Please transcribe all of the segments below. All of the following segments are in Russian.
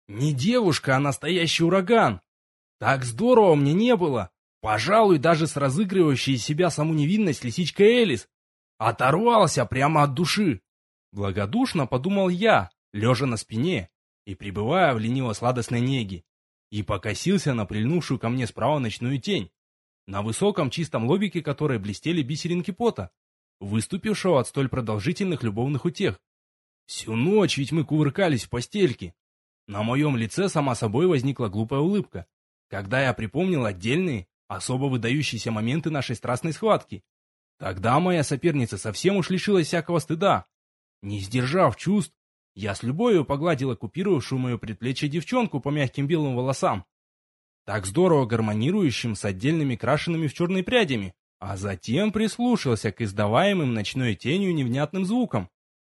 Не девушка, а настоящий ураган. Так здорово мне не было. Пожалуй, даже с разыгрывающей из себя саму невинность лисичкой Элис. Оторвался прямо от души. Благодушно подумал я, лежа на спине и пребывая в лениво-сладостной неге, и покосился на прильнувшую ко мне справа ночную тень, на высоком чистом лобике которой блестели бисеринки пота, выступившего от столь продолжительных любовных утех. Всю ночь ведь мы кувыркались в постельке. На моем лице сама собой возникла глупая улыбка, когда я припомнил отдельные, особо выдающиеся моменты нашей страстной схватки. Тогда моя соперница совсем уж лишилась всякого стыда. Не сдержав чувств, я с любовью погладил оккупировавшую мое предплечье девчонку по мягким белым волосам, так здорово гармонирующим с отдельными крашенными в черные прядями, а затем прислушался к издаваемым ночной тенью невнятным звукам.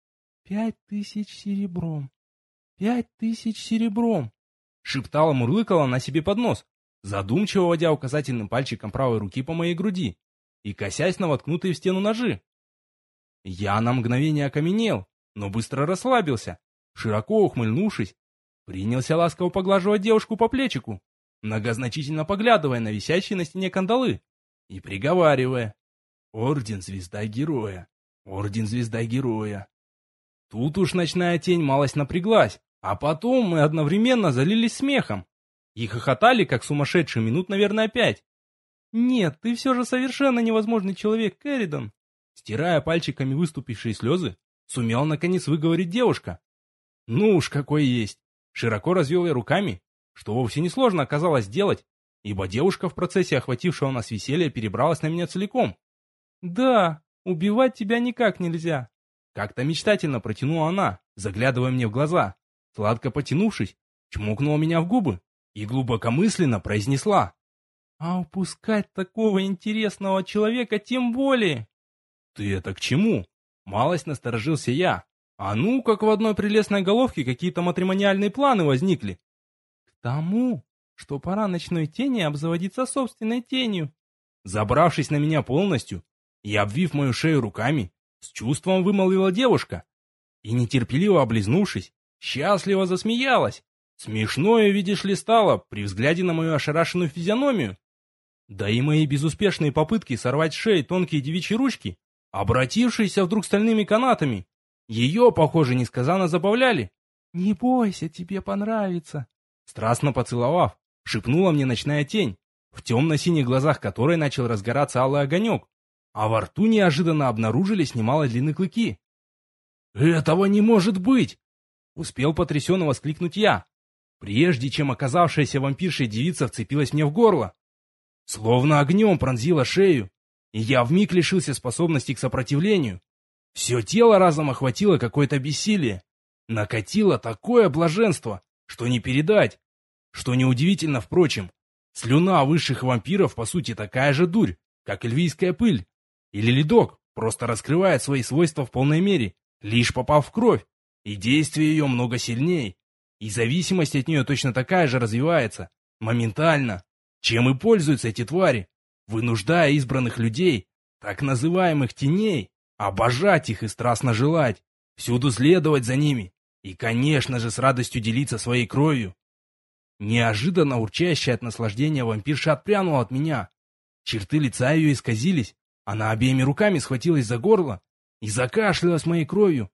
5000 серебром, 5000 серебром, шептала-мурлыкала она себе под нос, задумчиво водя указательным пальчиком правой руки по моей груди и косясь на воткнутые в стену ножи. Я на мгновение окаменел, но быстро расслабился, широко ухмыльнувшись, принялся ласково поглаживать девушку по плечику, многозначительно поглядывая на висящие на стене кандалы и приговаривая: «Орден Звезда Героя! Орден Звезда Героя!» Тут уж ночная тень малость напряглась, а потом мы одновременно залились смехом и хохотали, как сумасшедшие, минут, наверное, 5. «Нет, ты все же совершенно невозможный человек, Кэрридон!» Стирая пальчиками выступившие слезы, сумел наконец выговорить девушка. «Ну уж какой есть!» Широко развел я руками, что вовсе несложно оказалось сделать, ибо девушка в процессе охватившего нас веселья перебралась на меня целиком. «Да, убивать тебя никак нельзя!» Как-то мечтательно протянула она, заглядывая мне в глаза, сладко потянувшись, чмокнула меня в губы и глубокомысленно произнесла: «А упускать такого интересного человека тем более!» «Ты это к чему?» Малость насторожился я. А ну, как в одной прелестной головке какие-то матримониальные планы возникли. «К тому, что пора ночной тени обзаводиться собственной тенью». Забравшись на меня полностью и обвив мою шею руками, с чувством вымолвила девушка и, нетерпеливо облизнувшись, счастливо засмеялась. Смешное, видишь ли, стало при взгляде на мою ошарашенную физиономию. Да и мои безуспешные попытки сорвать с шеи тонкие девичьи ручки, обратившиеся вдруг стальными канатами, ее, похоже, несказанно забавляли. «Не бойся, тебе понравится», страстно поцеловав, шепнула мне ночная тень, в темно-синих глазах которой начал разгораться алый огонек, а во рту неожиданно обнаружились немало длинных клыки. «Этого не может быть!» Успел потрясенно воскликнуть я, прежде чем оказавшаяся вампиршей девица вцепилась мне в горло. Словно огнем пронзила шею, и я вмиг лишился способности к сопротивлению. Все тело разом охватило какое-то бессилие, накатило такое блаженство, что не передать. Что неудивительно, впрочем, слюна высших вампиров по сути такая же дурь, как эльфийская пыль. Или ледок просто раскрывает свои свойства в полной мере, лишь попав в кровь, и действие ее много сильнее, и зависимость от нее точно такая же развивается, моментально. Чем и пользуются эти твари, вынуждая избранных людей, так называемых теней, обожать их и страстно желать, всюду следовать за ними и, конечно же, с радостью делиться своей кровью. Неожиданно урчащая от наслаждения вампирша отпрянула от меня. Черты лица ее исказились, она обеими руками схватилась за горло и закашлялась моей кровью.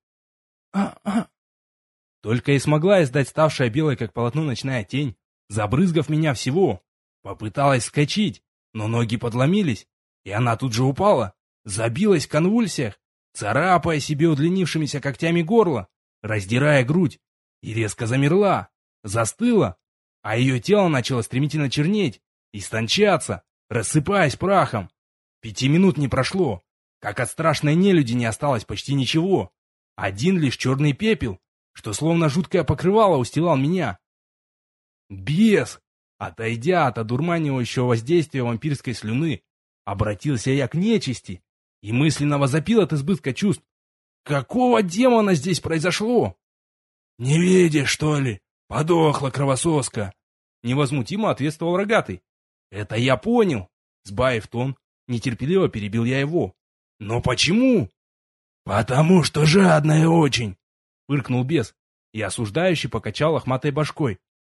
Только и смогла издать ставшая белой, как полотно, ночная тень, забрызгав меня всего. Попыталась вскочить, но ноги подломились, и она тут же упала, забилась в конвульсиях, царапая себе удлинившимися когтями горло, раздирая грудь, и резко замерла, застыла, а ее тело начало стремительно чернеть, истончаться, рассыпаясь прахом. 5 минут не прошло, как от страшной нелюди не осталось почти ничего. Один лишь черный пепел, что словно жуткое покрывало устилал меня. Бес! Отойдя от одурманивающего воздействия вампирской слюны, обратился я к нечисти и мысленно возопил от избытка чувств. Какого демона здесь произошло? «Не видишь, что ли? Подохла кровососка!» Невозмутимо ответствовал рогатый. «Это я понял!» Сбавив тон, нетерпеливо перебил я его. «Но почему?» «Потому что жадная очень!» Фыркнул бес и осуждающе покачал лохматой башкой.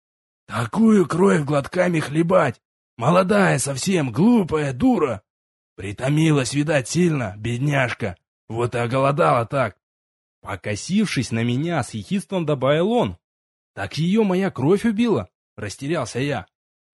Такую кровь глотками хлебать! Молодая совсем, глупая дура! Притомилась, видать, сильно, бедняжка. Вот и оголодала так. Покосившись на меня, с ехидством добавил он. «Так ее моя кровь убила?» — растерялся я.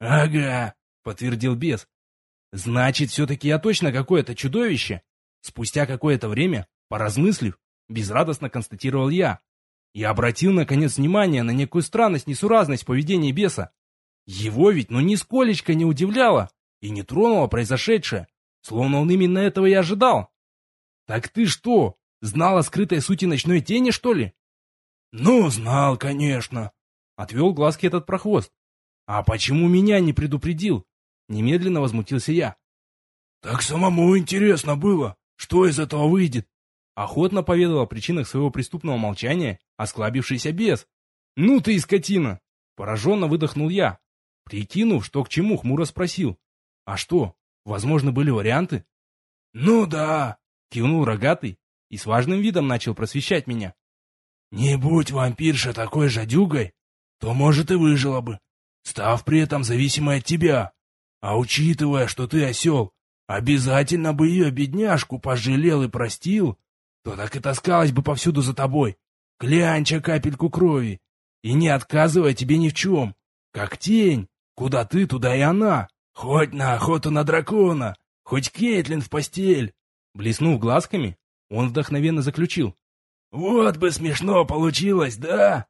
Ага, — подтвердил бес. «Значит, все-таки я точно какое-то чудовище?» Спустя какое-то время, поразмыслив, безрадостно констатировал я. И обратил, наконец, внимание на некую странность, несуразность поведения беса. Его ведь нисколечко не удивляло и не тронуло произошедшее, словно он именно этого и ожидал. «Так ты что, знал о скрытой сути ночной тени, что ли?» ну, знал, конечно. Отвел глазки этот прохвост. «А почему меня не предупредил?» Немедленно возмутился я. Так самому интересно было, что из этого выйдет. Охотно поведал о причинах своего преступного молчания осклабившийся бес. «Ну ты и скотина!» Пораженно выдохнул я. Прикинув, что к чему, хмуро спросил. «А что, возможно, были варианты?» Ну да, Кивнул рогатый и с важным видом начал просвещать меня. не будь вампирша такой жадюгой, то, может, и выжила бы, став при этом зависимой от тебя. А учитывая, что ты осел, обязательно бы ее, бедняжку, пожалел и простил, то так и таскалась бы повсюду за тобой, клянча капельку крови, и не отказывая тебе ни в чем, как тень, куда ты, туда и она, хоть на охоту на дракона, хоть Кейтлин в постель. Блеснув глазками, он вдохновенно заключил. Вот бы смешно получилось, да?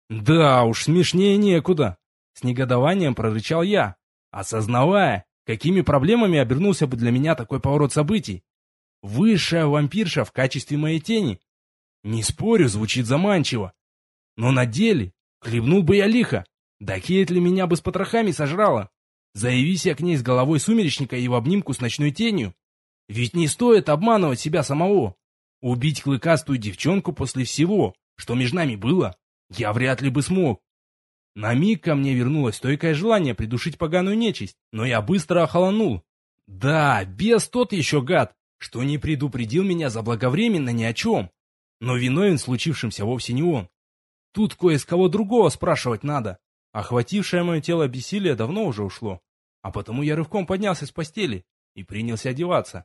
«Да уж, смешнее некуда!» С негодованием прорычал я, осознавая, какими проблемами обернулся бы для меня такой поворот событий. Высшая вампирша в качестве моей тени. Не спорю, звучит заманчиво. Но на деле хлебнул бы я лихо. Да Кейтли меня бы с потрохами сожрала. Заявись я к ней с головой сумеречника и в обнимку с ночной тенью. Ведь не стоит обманывать себя самого. Убить клыкастую девчонку после всего, что между нами было, я вряд ли бы смог. На миг ко мне вернулось стойкое желание придушить поганую нечисть, но я быстро охолонул. Да, бес тот еще гад, что не предупредил меня заблаговременно ни о чем. Но виновен в случившемся вовсе не он. Тут кое с кого другого спрашивать надо. Охватившее мое тело бессилие давно уже ушло, а потому я рывком поднялся с постели и принялся одеваться.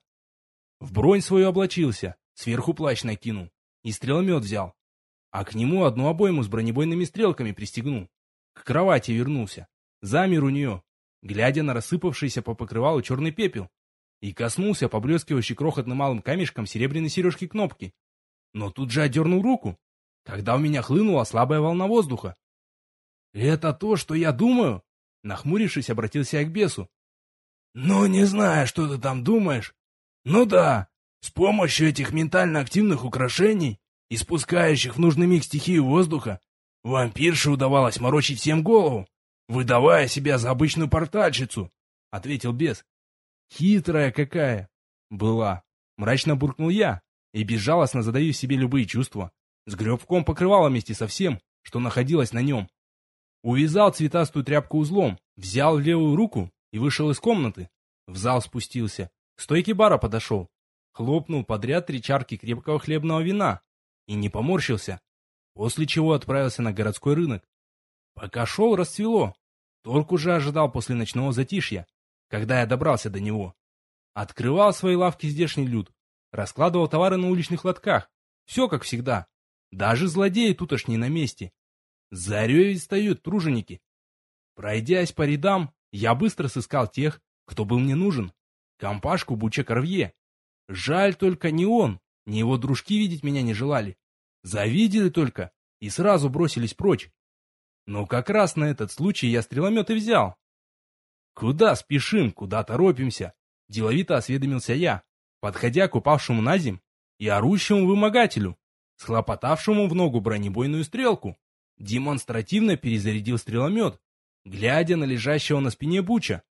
В бронь свою облачился, сверху плащ накинул и стреломет взял, а к нему одну обойму с бронебойными стрелками пристегнул. К кровати вернулся, замер у нее, глядя на рассыпавшийся по покрывалу черный пепел, и коснулся поблескивающей крохотным малым камешком серебряной сережки кнопки. Но тут же отдернул руку, когда у меня хлынула слабая волна воздуха. «Это то, что я думаю?» Нахмурившись, обратился я к бесу. Ну, не знаю, что ты там думаешь. Ну да, с помощью этих ментально активных украшений, испускающих в нужный миг стихию воздуха, вампирше удавалось морочить всем голову, выдавая себя за обычную портальщицу, — ответил бес. «Хитрая какая!» «Была!» — мрачно буркнул я и безжалостно задаю себе любые чувства. Сгреб в ком покрывало вместе со всем, что находилось на нем. Увязал цветастую тряпку узлом, взял в левую руку и вышел из комнаты. В зал спустился, к стойке бара подошел, хлопнул подряд 3 чарки крепкого хлебного вина и не поморщился, после чего отправился на городской рынок. Пока шел, расцвело. Торг уже ожидал после ночного затишья, когда я добрался до него. Открывал свои лавки здешний люд, раскладывал товары на уличных лотках, все как всегда. Даже злодеи тутошние на месте. Зарей ведь встают труженики. Пройдясь по рядам, я быстро сыскал тех, кто был мне нужен. Компашку Буче Корвье. Жаль только ни он, ни его дружки видеть меня не желали. Завидели только и сразу бросились прочь. Но как раз на этот случай я стреломет и взял. «Куда спешим, куда торопимся?» — деловито осведомился я, подходя к упавшему на земь и орущему вымогателю, схлопотавшему в ногу бронебойную стрелку. Демонстративно перезарядил стреломет, глядя на лежащего на спине Буча.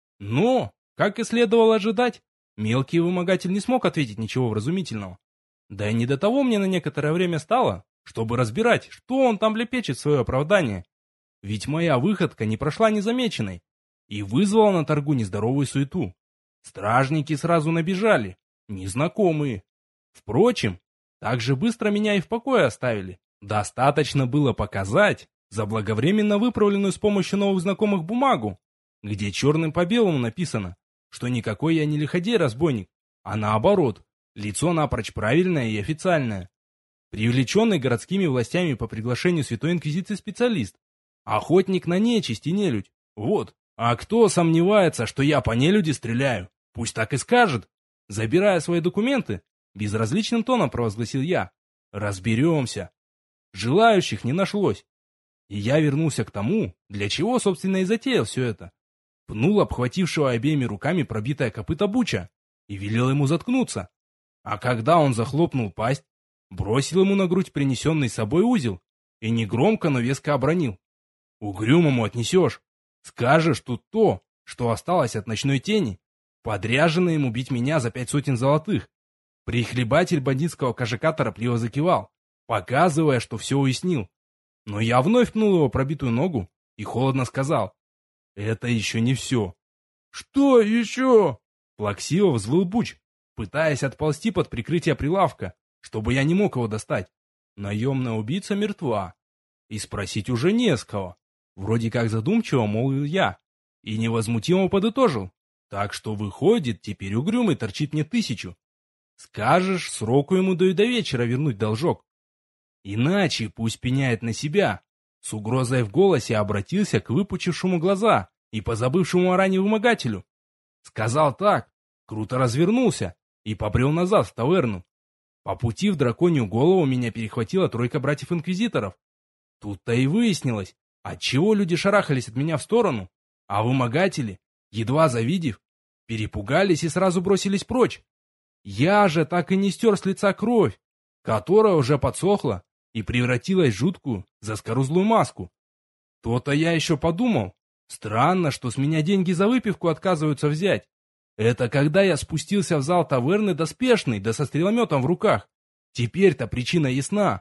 Но, как и следовало ожидать, мелкий вымогатель не смог ответить ничего вразумительного. Да и не до того мне на некоторое время стало, чтобы разбирать, что он там лепечет в свое оправдание. Ведь моя выходка не прошла незамеченной и вызвала на торгу нездоровую суету. Стражники сразу набежали, незнакомые. Впрочем, так же быстро меня и в покое оставили. Достаточно было показать заблаговременно выправленную с помощью новых знакомых бумагу, где черным по белому написано, что никакой я не лиходей-разбойник, а наоборот, лицо напрочь правильное и официальное. Привлеченный городскими властями по приглашению Святой Инквизиции специалист, охотник на нечисть и нелюдь. Вот. А кто сомневается, что я по нелюди стреляю? Пусть так и скажет. Забирая свои документы, безразличным тоном провозгласил я. Разберемся. Желающих не нашлось. И я вернулся к тому, для чего, собственно, и затеял все это. Пнул обхватившего обеими руками пробитое копыто Буча и велел ему заткнуться. А когда он захлопнул пасть, бросил ему на грудь принесенный с собой узел и негромко, но веско обронил. Угрюмому отнесешь. Скажешь тут то, что осталось от ночной тени, подряжено ему бить меня за 500 золотых. Прихлебатель бандитского кошака торопливо закивал, показывая, что все уяснил. Но я вновь пнул его пробитую ногу и холодно сказал. Это еще не все. Что еще? Плаксиво взвыл Буч, пытаясь отползти под прикрытие прилавка, чтобы я не мог его достать. Наемная убийца мертва. И спросить уже не с кого. Вроде как задумчиво молвил я. И невозмутимо подытожил. Так что выходит, теперь угрюмый торчит мне 1000. Скажешь, сроку ему даю до вечера вернуть должок. Иначе пусть пеняет на себя. С угрозой в голосе обратился к выпучившему глаза и позабывшему о ране вымогателю. Сказал так, круто развернулся и побрел назад в таверну. По пути в драконью голову меня перехватила тройка братьев-инквизиторов. Тут-то и выяснилось, отчего люди шарахались от меня в сторону, а вымогатели, едва завидев, перепугались и сразу бросились прочь. Я же так и не стер с лица кровь, которая уже подсохла и превратилась в жуткую, заскорузлую маску. То-то я еще подумал, странно, что с меня деньги за выпивку отказываются взять. Это когда я спустился в зал таверны доспешный, да со стрелометом в руках. Теперь-то причина ясна.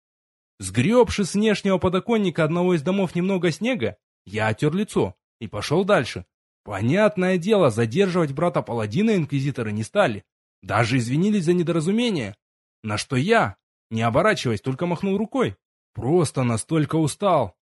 Сгребши с внешнего подоконника одного из домов немного снега, я отер лицо и пошел дальше. Понятное дело, задерживать брата паладина инквизиторы не стали. Даже извинились за недоразумение. На что я, не оборачиваясь, только махнул рукой. Просто настолько устал,